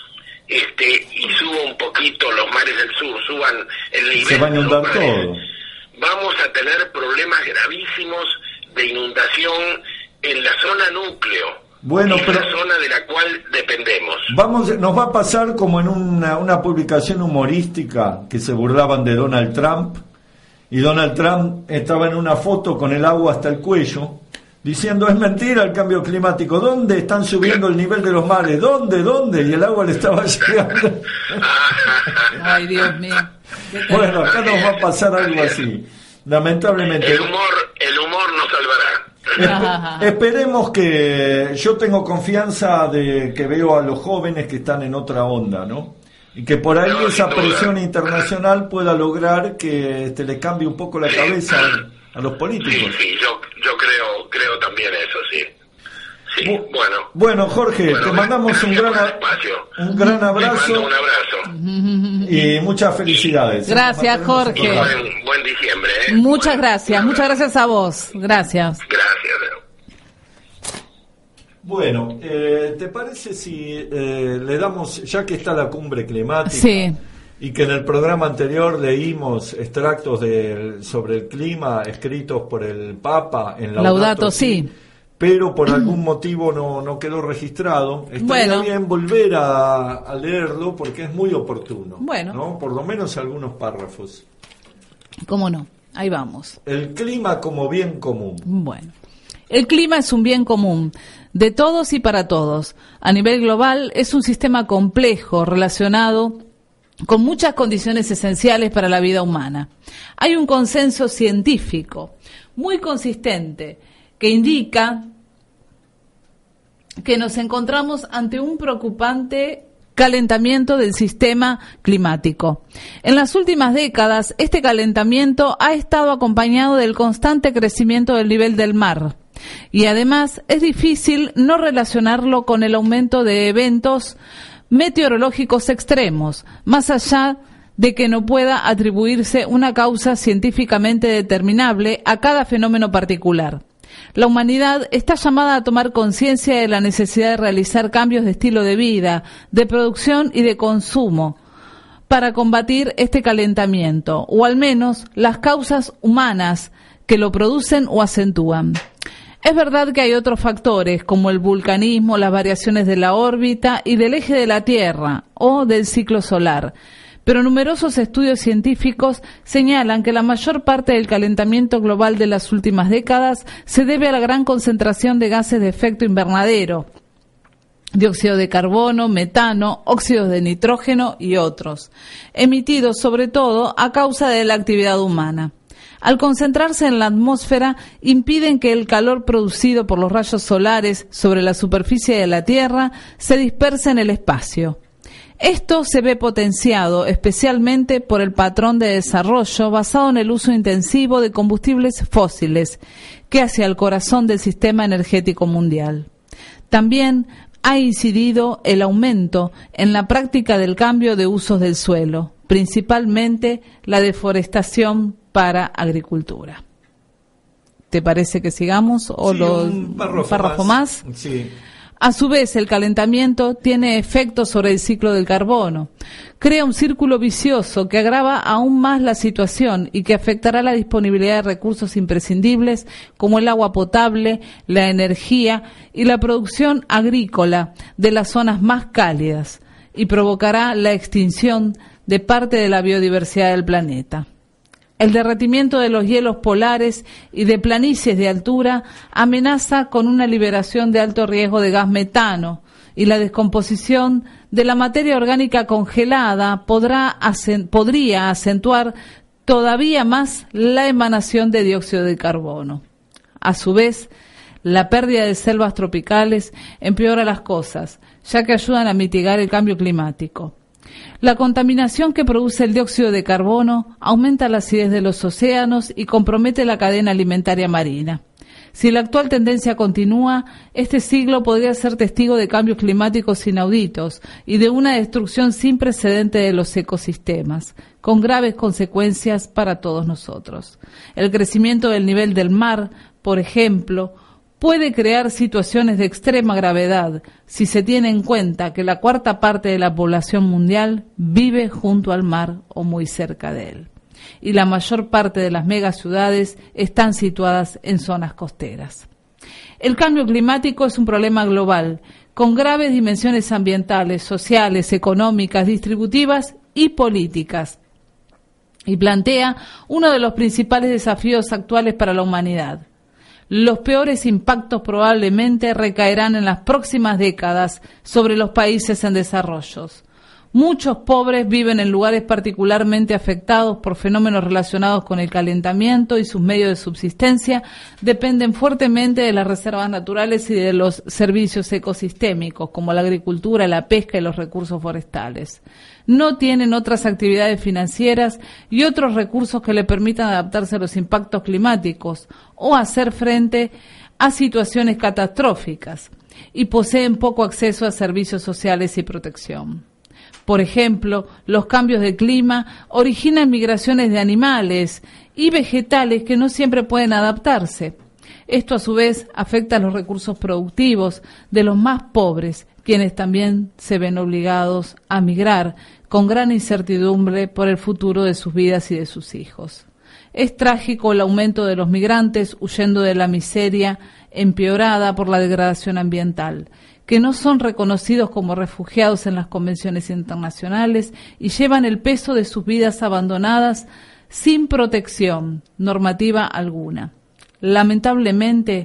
y suba un poquito los mares del sur, suban el nivel, se va a inundar todo. Vamos a tener problemas gravísimos de inundación en la zona núcleo. Bueno, pero la zona de la cual dependemos. Nos va a pasar como en una publicación humorística que se burlaban de Donald Trump, y Donald Trump estaba en una foto con el agua hasta el cuello, diciendo, es mentira el cambio climático, ¿dónde están subiendo el nivel de los mares? ¿Dónde? Y el agua le estaba llegando. Ay, Dios mío. Bueno, acá nos va a pasar algo así, lamentablemente. El humor nos salvará. Esperemos que... Yo tengo confianza de que veo a los jóvenes que están en otra onda, ¿no? Y que por ahí esa presión internacional pueda lograr que le cambie un poco la cabeza a los políticos. Sí, yo creo también eso, sí. Sí, bueno, Jorge, te mandamos un gran abrazo. Te mando un abrazo. Y muchas felicidades. Gracias, Jorge. Buen diciembre. Muchas gracias a vos. Gracias. Bueno, ¿te parece si le damos, ya que está la cumbre climática, sí, y que en el programa anterior leímos extractos sobre el clima escritos por el Papa en Laudato Si, pero por algún motivo no quedó registrado, estaría bien volver a leerlo porque es muy oportuno, ¿no? Por lo menos algunos párrafos. ¿Cómo no? Ahí vamos. El clima como bien común. Bueno. El clima es un bien común, de todos y para todos. A nivel global es un sistema complejo, relacionado con muchas condiciones esenciales para la vida humana. Hay un consenso científico muy consistente que indica que nos encontramos ante un preocupante calentamiento del sistema climático. En las últimas décadas, este calentamiento ha estado acompañado del constante crecimiento del nivel del mar. Y además es difícil no relacionarlo con el aumento de eventos meteorológicos extremos, más allá de que no pueda atribuirse una causa científicamente determinable a cada fenómeno particular. La humanidad está llamada a tomar conciencia de la necesidad de realizar cambios de estilo de vida, de producción y de consumo para combatir este calentamiento, o al menos las causas humanas que lo producen o acentúan. Es verdad que hay otros factores, como el vulcanismo, las variaciones de la órbita y del eje de la Tierra o del ciclo solar, pero numerosos estudios científicos señalan que la mayor parte del calentamiento global de las últimas décadas se debe a la gran concentración de gases de efecto invernadero, dióxido de carbono, metano, óxidos de nitrógeno y otros, emitidos sobre todo a causa de la actividad humana. Al concentrarse en la atmósfera, impiden que el calor producido por los rayos solares sobre la superficie de la Tierra se disperse en el espacio. Esto se ve potenciado especialmente por el patrón de desarrollo basado en el uso intensivo de combustibles fósiles, que hace al corazón del sistema energético mundial. También ha incidido el aumento en la práctica del cambio de usos del suelo, principalmente la deforestación para agricultura. ¿Te parece que sigamos o sí, un párrafo más? Sí. A su vez, el calentamiento tiene efectos sobre el ciclo del carbono. Crea un círculo vicioso que agrava aún más la situación y que afectará la disponibilidad de recursos imprescindibles como el agua potable, la energía y la producción agrícola de las zonas más cálidas y provocará la extinción de parte de la biodiversidad del planeta. El derretimiento de los hielos polares y de planicies de altura amenaza con una liberación de alto riesgo de gas metano, y la descomposición de la materia orgánica congelada podría acentuar todavía más la emanación de dióxido de carbono. A su vez, la pérdida de selvas tropicales empeora las cosas, ya que ayudan a mitigar el cambio climático. La contaminación que produce el dióxido de carbono aumenta la acidez de los océanos y compromete la cadena alimentaria marina. Si la actual tendencia continúa, este siglo podría ser testigo de cambios climáticos inauditos y de una destrucción sin precedente de los ecosistemas, con graves consecuencias para todos nosotros. El crecimiento del nivel del mar, por ejemplo, puede crear situaciones de extrema gravedad si se tiene en cuenta que la cuarta parte de la población mundial vive junto al mar o muy cerca de él, y la mayor parte de las megaciudades están situadas en zonas costeras. El cambio climático es un problema global, con graves dimensiones ambientales, sociales, económicas, distributivas y políticas, y plantea uno de los principales desafíos actuales para la humanidad. Los peores impactos probablemente recaerán en las próximas décadas sobre los países en desarrollo. Muchos pobres viven en lugares particularmente afectados por fenómenos relacionados con el calentamiento y sus medios de subsistencia dependen fuertemente de las reservas naturales y de los servicios ecosistémicos como la agricultura, la pesca y los recursos forestales. No tienen otras actividades financieras y otros recursos que le permitan adaptarse a los impactos climáticos o hacer frente a situaciones catastróficas, y poseen poco acceso a servicios sociales y protección. Por ejemplo, los cambios de clima originan migraciones de animales y vegetales que no siempre pueden adaptarse. Esto, a su vez, afecta a los recursos productivos de los más pobres, quienes también se ven obligados a migrar con gran incertidumbre por el futuro de sus vidas y de sus hijos. Es trágico el aumento de los migrantes huyendo de la miseria empeorada por la degradación ambiental, que no son reconocidos como refugiados en las convenciones internacionales y llevan el peso de sus vidas abandonadas sin protección normativa alguna. Lamentablemente,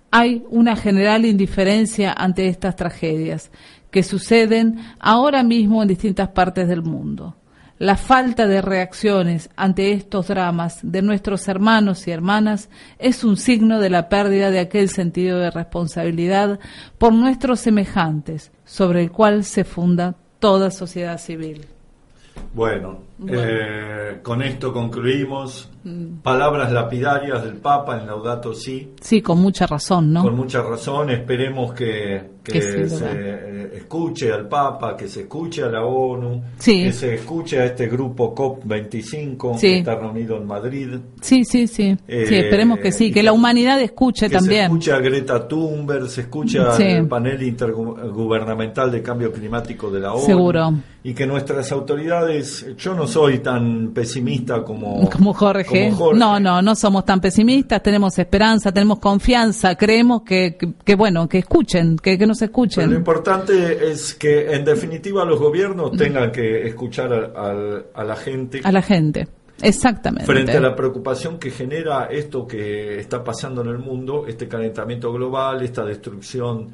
Hay una general indiferencia ante estas tragedias que suceden ahora mismo en distintas partes del mundo. La falta de reacciones ante estos dramas de nuestros hermanos y hermanas es un signo de la pérdida de aquel sentido de responsabilidad por nuestros semejantes, sobre el cual se funda toda sociedad civil. Bueno. Con esto concluimos. Palabras lapidarias del Papa en Laudato Si. Sí, con mucha razón, ¿no? Con mucha razón. Esperemos que se escuche al Papa, que se escuche a la ONU, que se escuche a este grupo COP25 que está reunido en Madrid. Sí, esperemos que sí, que la humanidad escuche también. Se escuche a Greta Thunberg, se escuche al panel intergubernamental de cambio climático de la ONU. Seguro. Y que nuestras autoridades, yo no soy tan pesimista como Jorge. No somos tan pesimistas, tenemos esperanza, tenemos confianza, creemos que escuchen, que nos escuchen. Pero lo importante es que en definitiva los gobiernos tengan que escuchar a la gente. A la gente, exactamente. Frente a la preocupación que genera esto que está pasando en el mundo, este calentamiento global, esta destrucción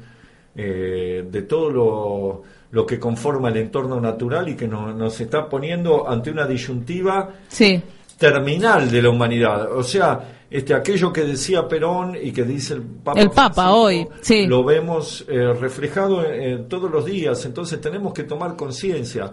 de todo lo que conforma el entorno natural y que nos está poniendo ante una disyuntiva terminal de la humanidad. O sea, aquello que decía Perón y que dice el Papa hoy, lo vemos reflejado todos los días. Entonces tenemos que tomar conciencia.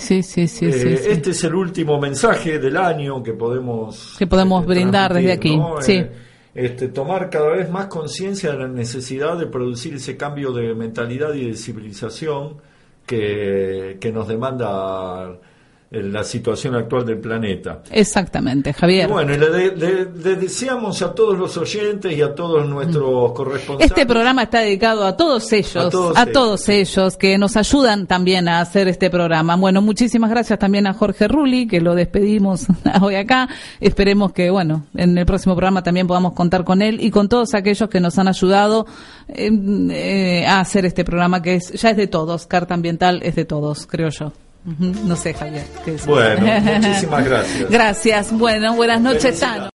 Este es el último mensaje del año que podemos brindar desde aquí, ¿no? Tomar cada vez más conciencia de la necesidad de producir ese cambio de mentalidad y de civilización que nos demanda la situación actual del planeta. Exactamente, Javier. Y bueno, le deseamos a todos los oyentes y a todos nuestros corresponsales. Este programa está dedicado a todos ellos, que nos ayudan también a hacer este programa. Bueno, muchísimas gracias también a Jorge Rulli, que lo despedimos hoy acá. Esperemos que, en el próximo programa también podamos contar con él y con todos aquellos que nos han ayudado a hacer este programa, que ya es de todos. Carta Ambiental es de todos, creo yo. No sé, Javier. Bueno, muchísimas gracias. Gracias. Bueno, buenas noches, Tano.